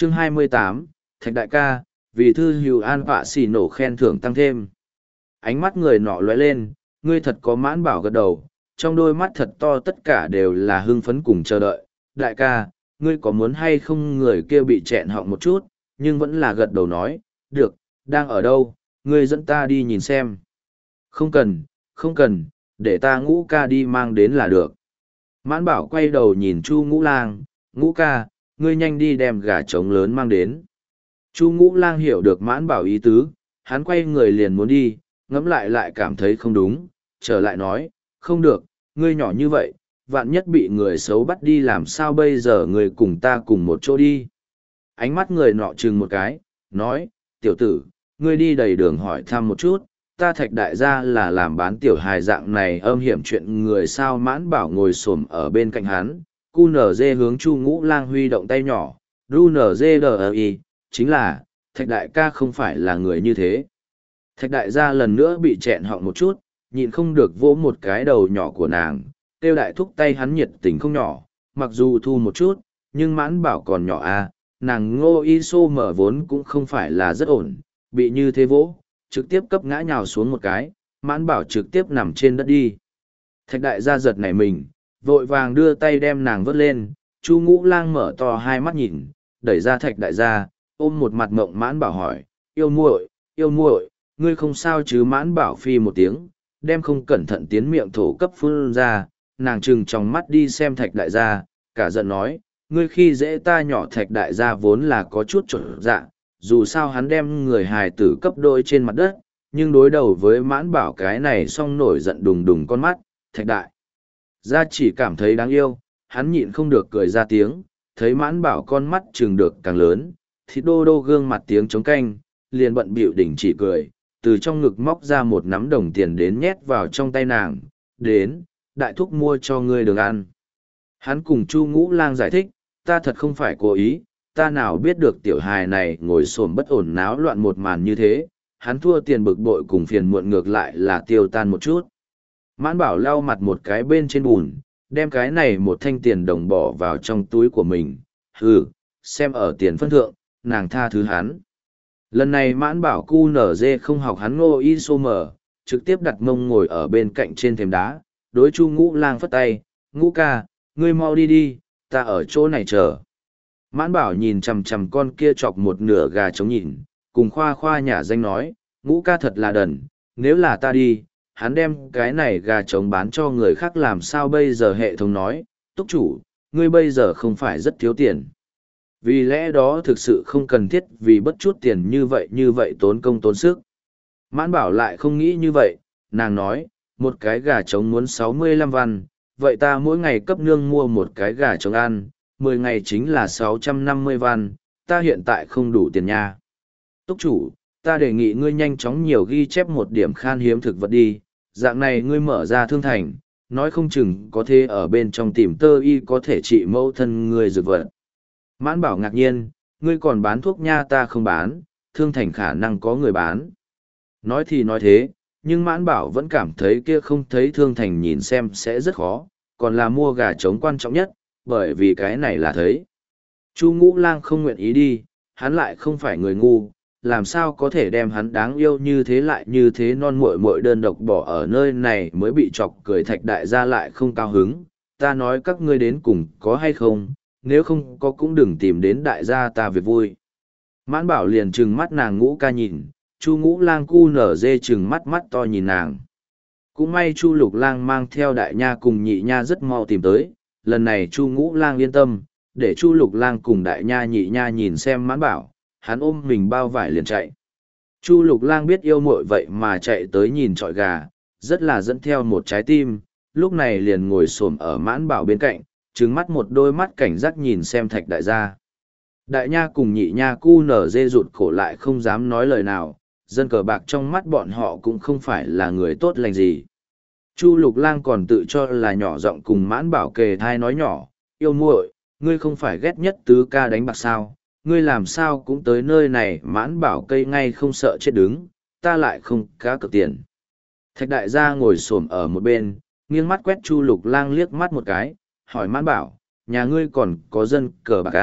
Chương 28, Thạch đại ca, vì thư hữu an họa xỉ nổ khen thưởng tăng thêm. Ánh mắt người nọ lóe lên, ngươi thật có mãn bảo gật đầu, trong đôi mắt thật to tất cả đều là hưng phấn cùng chờ đợi. Đại ca, ngươi có muốn hay không? Người kia bị chẹn họng một chút, nhưng vẫn là gật đầu nói, được, đang ở đâu, ngươi dẫn ta đi nhìn xem. Không cần, không cần, để ta Ngũ ca đi mang đến là được. Mãn bảo quay đầu nhìn Chu Ngũ Lang, Ngũ ca, ngươi nhanh đi đem gà trống lớn mang đến. Chu Ngũ Lang hiểu được mãn bảo ý tứ, hắn quay người liền muốn đi, ngẫm lại cảm thấy không đúng, trở lại nói, không được, ngươi nhỏ như vậy, vạn nhất bị người xấu bắt đi làm sao bây giờ, người cùng ta cùng một chỗ đi. Ánh mắt người nọ chừng một cái, nói, tiểu tử, ngươi đi đầy đường hỏi thăm một chút, ta Thạch đại gia là làm bán tiểu hài dạng này âm hiểm chuyện người sao. Mãn bảo ngồi xổm ở bên cạnh hắn, cu nở dê hướng Chu Ngũ Lang huy động tay nhỏ, ru nở dê đờ y, chính là, Thạch đại ca không phải là người như thế. Thạch đại gia lần nữa bị chẹn họng một chút, nhịn không được vỗ một cái đầu nhỏ của nàng, tiêu đại thúc tay hắn nhiệt tình không nhỏ, mặc dù thu một chút, nhưng mãn bảo còn nhỏ à, nàng Ngô Y Xô mở vốn cũng không phải là rất ổn, bị như thế vỗ, trực tiếp cấp ngã nhào xuống một cái, mãn bảo trực tiếp nằm trên đất đi. Thạch đại gia giật nảy mình, vội vàng đưa tay đem nàng vớt lên, Chu Ngũ Lang mở to hai mắt nhìn, đẩy ra Thạch đại gia, ôm một mặt mộng. Mãn bảo hỏi, yêu muội, ngươi không sao chứ? Mãn bảo phi một tiếng, đem không cẩn thận tiến miệng thổ cấp phun ra, nàng trừng trong mắt đi xem Thạch đại gia, cả giận nói, ngươi khi dễ ta nhỏ. Thạch đại gia vốn là có chút trộn dạ, dù sao hắn đem người hài tử cấp đôi trên mặt đất, nhưng đối đầu với mãn bảo cái này xong nổi giận đùng đùng con mắt, Thạch đại gia chỉ cảm thấy đáng yêu, hắn nhịn không được cười ra tiếng, thấy mãn bảo con mắt trừng được càng lớn, thì đô đô gương mặt tiếng trống canh, liền bận bịu đình chỉ cười, từ trong ngực móc ra một nắm đồng tiền đến nhét vào trong tay nàng, đến, đại thúc mua cho ngươi đường ăn. Hắn cùng Chu Ngũ Lang giải thích, ta thật không phải cố ý, ta nào biết được tiểu hài này ngồi xổm bất ổn náo loạn một màn như thế, hắn thua tiền bực bội cùng phiền muộn ngược lại là tiêu tan một chút. Mãn bảo lau mặt một cái bên trên bùn, đem cái này một thanh tiền đồng bỏ vào trong túi của mình, xem ở tiền phân thượng, nàng tha thứ hắn. Lần này mãn bảo cu nở dê không học hắn Ngô Y Xô mở, trực tiếp đặt mông ngồi ở bên cạnh trên thềm đá, đối Chu Ngũ Lang phất tay, Ngũ ca, ngươi mau đi đi, ta ở chỗ này chờ. Mãn bảo nhìn chằm chằm con kia chọc một nửa gà trống nhìn, cùng khoa khoa nhả danh nói, Ngũ ca thật là đần, nếu là ta đi, hắn đem cái này gà trống bán cho người khác làm sao bây giờ. Hệ thống nói, túc chủ, ngươi bây giờ không phải rất thiếu tiền. Vì lẽ đó thực sự không cần thiết vì bất chút tiền như vậy tốn công tốn sức. Mãn bảo lại không nghĩ như vậy, nàng nói, một cái gà trống muốn 65 văn, vậy ta mỗi ngày cấp nương mua một cái gà trống ăn, 10 ngày chính là 650 văn, ta hiện tại không đủ tiền nha. Túc chủ, ta đề nghị ngươi nhanh chóng nhiều ghi chép một điểm khan hiếm thực vật đi, dạng này ngươi mở ra thương thành, nói không chừng có thể ở bên trong tìm tơ y có thể trị mẫu thân ngươi dược vật. Mãn bảo ngạc nhiên, ngươi còn bán thuốc nha? Ta không bán, thương thành khả năng có người bán. Nói thì nói thế, nhưng mãn bảo vẫn cảm thấy kia không thấy thương thành nhìn xem sẽ rất khó, còn là mua gà trống quan trọng nhất, bởi vì cái này là thấy. Chu Ngũ Lang không nguyện ý đi, hắn lại không phải người ngu, làm sao có thể đem hắn đáng yêu như thế lại như thế non muội muội đơn độc bỏ ở nơi này. Mới bị chọc cười Thạch đại gia lại không cao hứng, ta nói các ngươi đến cùng có hay không, nếu không có cũng đừng tìm đến đại gia ta việc vui. Mãn bảo liền trừng mắt nàng Ngũ ca nhìn, Chu Ngũ Lang cu nở dê trừng mắt mắt to nhìn nàng. Cũng may Chu Lục Lang mang theo đại nha cùng nhị nha rất mau tìm tới, lần này Chu Ngũ Lang yên tâm, để Chu Lục Lang cùng đại nha nhị nha nhìn xem mãn bảo, hắn ôm mình bao vải liền chạy. Chu Lục Lang biết yêu muội vậy mà chạy tới nhìn trọi gà, rất là dẫn theo một trái tim, lúc này liền ngồi xổm ở mãn bảo bên cạnh, trừng mắt một đôi mắt cảnh giác nhìn xem Thạch đại gia. Đại nha cùng nhị nha cu nở dê rụt cổ lại không dám nói lời nào, dân cờ bạc trong mắt bọn họ cũng không phải là người tốt lành gì. Chu Lục Lang còn tự cho là nhỏ giọng cùng mãn bảo kề thai nói nhỏ, yêu muội, ngươi không phải ghét nhất tứ ca đánh bạc sao, ngươi làm sao cũng tới nơi này. Mãn bảo cây ngay không sợ chết đứng, ta lại không cá cược tiền. Thạch đại gia ngồi xổm ở một bên, nghiêng mắt quét Chu Lục Lang liếc mắt một cái, hỏi mãn bảo, nhà ngươi còn có dân cờ bạc à,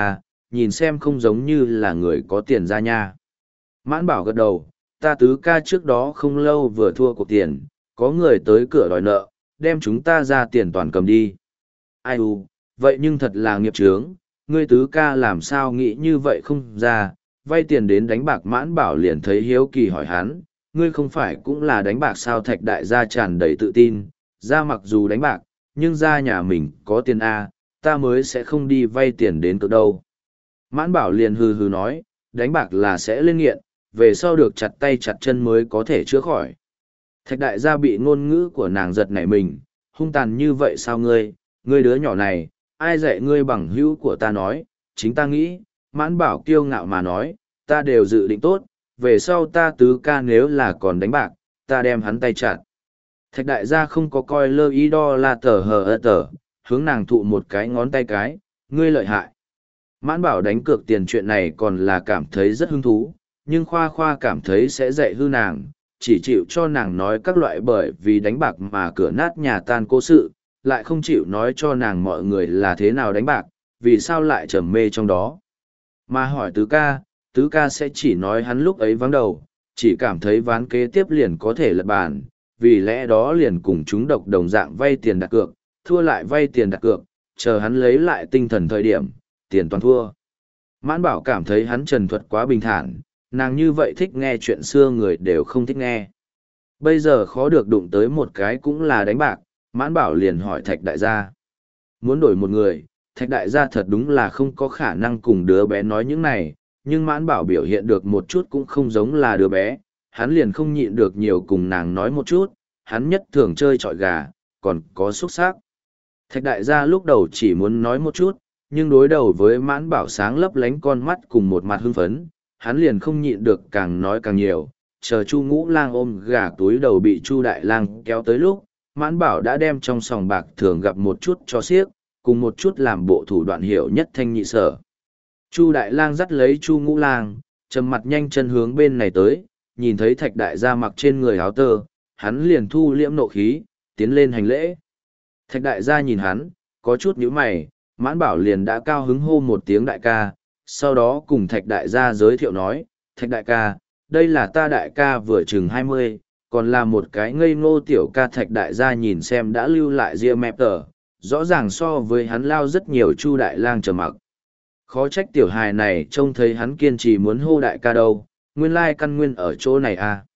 nhìn xem không giống như là người có tiền ra nha. Mãn bảo gật đầu, ta tứ ca trước đó không lâu vừa thua cuộc tiền, có người tới cửa đòi nợ, đem chúng ta ra tiền toàn cầm đi. Ai u, vậy nhưng thật là nghiệp chướng, ngươi tứ ca làm sao nghĩ như vậy không ra, vay tiền đến đánh bạc. Mãn bảo liền thấy hiếu kỳ hỏi hắn, ngươi không phải cũng là đánh bạc sao? Thạch đại gia tràn đầy tự tin, ra mặc dù đánh bạc, nhưng ra nhà mình có tiền A, ta mới sẽ không đi vay tiền đến cực đâu. Mãn bảo liền hừ hừ nói, đánh bạc là sẽ lên nghiện, về sau được chặt tay chặt chân mới có thể chữa khỏi. Thạch đại gia bị ngôn ngữ của nàng giật nảy mình, hung tàn như vậy sao ngươi đứa nhỏ này, ai dạy ngươi? Bằng hữu của ta nói, chính ta nghĩ. Mãn bảo kiêu ngạo mà nói, ta đều dự định tốt, về sau ta tứ ca nếu là còn đánh bạc, ta đem hắn tay chặt. Thạch đại gia không có coi lơ ý đo là tờ hờ ơ tờ, hướng nàng thụ một cái ngón tay cái, ngươi lợi hại. Mãn bảo đánh cược tiền chuyện này còn là cảm thấy rất hứng thú, nhưng khoa khoa cảm thấy sẽ dạy hư nàng, chỉ chịu cho nàng nói các loại bởi vì đánh bạc mà cửa nát nhà tan cố sự, lại không chịu nói cho nàng mọi người là thế nào đánh bạc, vì sao lại trầm mê trong đó. Mà hỏi tứ ca sẽ chỉ nói hắn lúc ấy vắng đầu, chỉ cảm thấy ván kế tiếp liền có thể lật bàn, vì lẽ đó liền cùng chúng độc đồng dạng vay tiền đặt cược, thua lại vay tiền đặt cược, chờ hắn lấy lại tinh thần thời điểm, tiền toàn thua. Mãn bảo cảm thấy hắn trần thuật quá bình thản, nàng như vậy thích nghe chuyện xưa người đều không thích nghe. Bây giờ khó được đụng tới một cái cũng là đánh bạc, mãn bảo liền hỏi thạch đại gia. Muốn đổi một người, thạch đại gia thật đúng là không có khả năng cùng đứa bé nói những này, nhưng mãn bảo biểu hiện được một chút cũng không giống là đứa bé, hắn liền không nhịn được nhiều cùng nàng nói một chút, hắn nhất thường chơi trọi gà, còn có xúc sắc. Thạch đại gia lúc đầu chỉ muốn nói một chút, nhưng đối đầu với mãn bảo sáng lấp lánh con mắt cùng một mặt hưng phấn, hắn liền không nhịn được càng nói càng nhiều. Chờ Chu Ngũ Lang ôm gà túi đầu bị Chu Đại Lang kéo tới lúc, mãn bảo đã đem trong sòng bạc thường gặp một chút cho xiếc, cùng một chút làm bộ thủ đoạn hiểu nhất thanh nhị sở. Chu Đại Lang dắt lấy Chu Ngũ Lang, trầm mặt nhanh chân hướng bên này tới, nhìn thấy Thạch đại gia mặc trên người áo tơ, hắn liền thu liễm nộ khí, tiến lên hành lễ. Thạch đại gia nhìn hắn, có chút nhíu mày, mãn bảo liền đã cao hứng hô một tiếng đại ca, sau đó cùng Thạch đại gia giới thiệu nói, Thạch đại ca, đây là ta đại ca vừa chừng 20, còn là một cái ngây ngô tiểu ca. Thạch đại gia nhìn xem đã lưu lại ria mẹp tờ, rõ ràng so với hắn lao rất nhiều. Chu Đại Lang trầm mặc. Khó trách tiểu hài này trông thấy hắn kiên trì muốn hô đại ca đâu, nguyên lai căn nguyên ở chỗ này à.